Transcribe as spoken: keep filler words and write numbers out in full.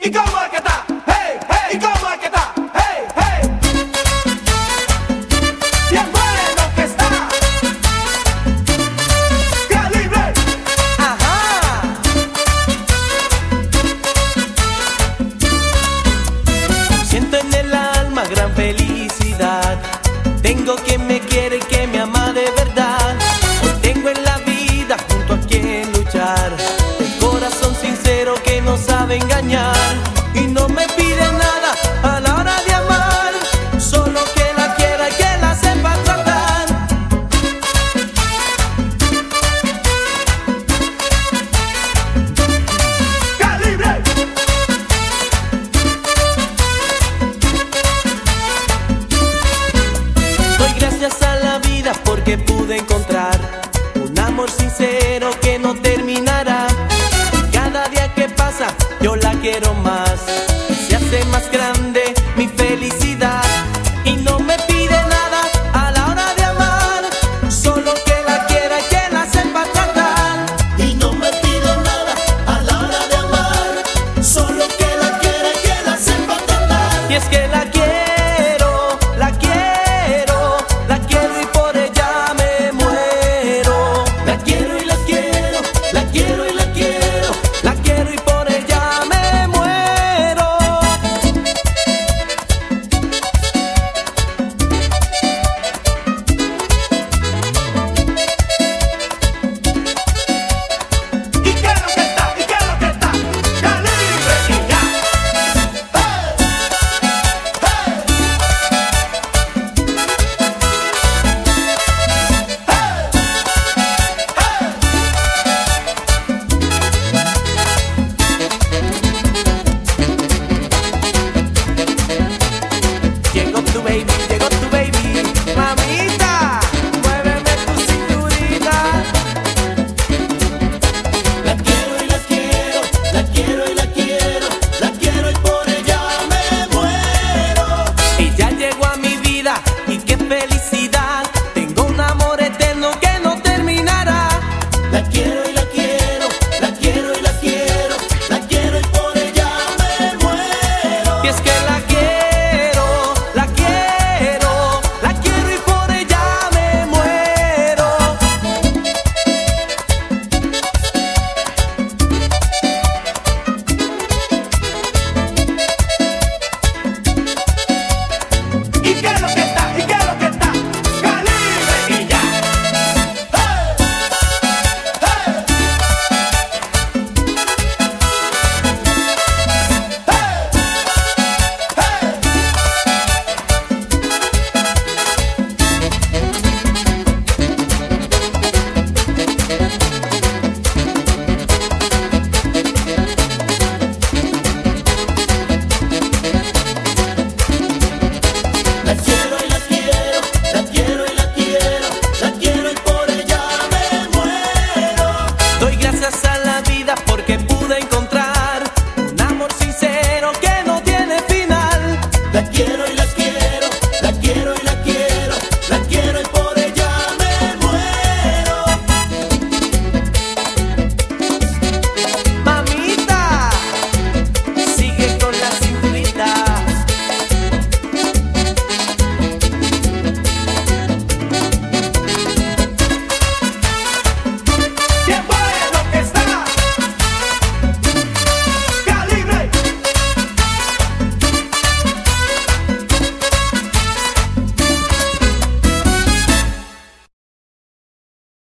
¿Y cómo es que está? Hey, hey. ¿Y cómo es que está? Hey, hey. Bien bueno que está. Calibre. Ajá. Siento en el alma gran felicidad. Tengo quien me quiere y que me ama de verdad. Hoy tengo en la vida junto a quien luchar. El corazón sincero que no sabe engañar. Y no me pide nada a la hora de amar. Solo que la quiera y que la sepa tratar. Calibre. Doy gracias a la vida porque pude encontrar un amor sincero que no terminará. Y cada día que pasa yo la quiero más. Se hace más grande